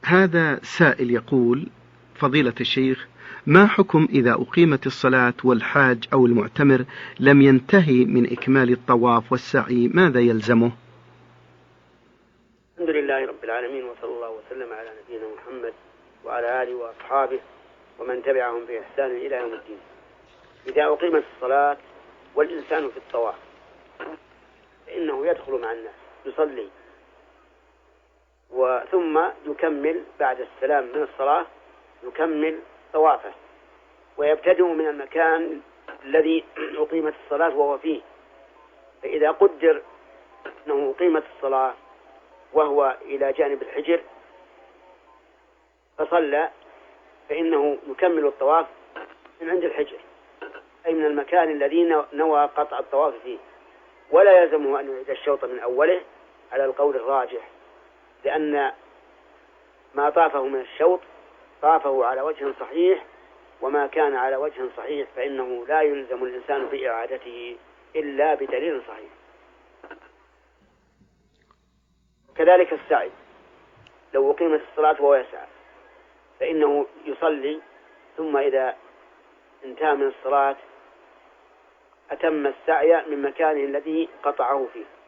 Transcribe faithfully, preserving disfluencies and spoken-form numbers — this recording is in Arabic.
هذا سائل يقول: فضيلة الشيخ، ما حكم إذا أقيمت الصلاة والحاج أو المعتمر لم ينتهي من إكمال الطواف والسعي، ماذا يلزمه؟ الحمد لله رب العالمين، وصلى الله وسلم على نبينا محمد وعلى آله وأصحابه ومن تبعهم بإحسان إلى يوم الدين. إذا أقيمت الصلاة والإنسان في الطواف فإنه يدخل مع الناس يصلي، وثم يكمل بعد السلام من الصلاة يكمل طوافه، ويبتدئ من المكان الذي أقيمت الصلاة وهو فيه. فإذا قدر أنه أقيمت الصلاة وهو إلى جانب الحجر فصلى، فإنه يكمل الطواف من عند الحجر، أي من المكان الذي نوى قطع الطواف فيه، ولا يلزمه أن يعيد الشوط من أوله على القول الراجح، لأن ما طافه من الشوط طافه على وجه صحيح، وما كان على وجه صحيح فإنه لا يلزم الإنسان بإعادته إلا بدليل صحيح. كذلك السعي، لو أقيمت الصلاة وهو يسعى فإنه يصلي، ثم إذا انتهى من الصلاة أتم السعي من مكانه الذي قطعه فيه.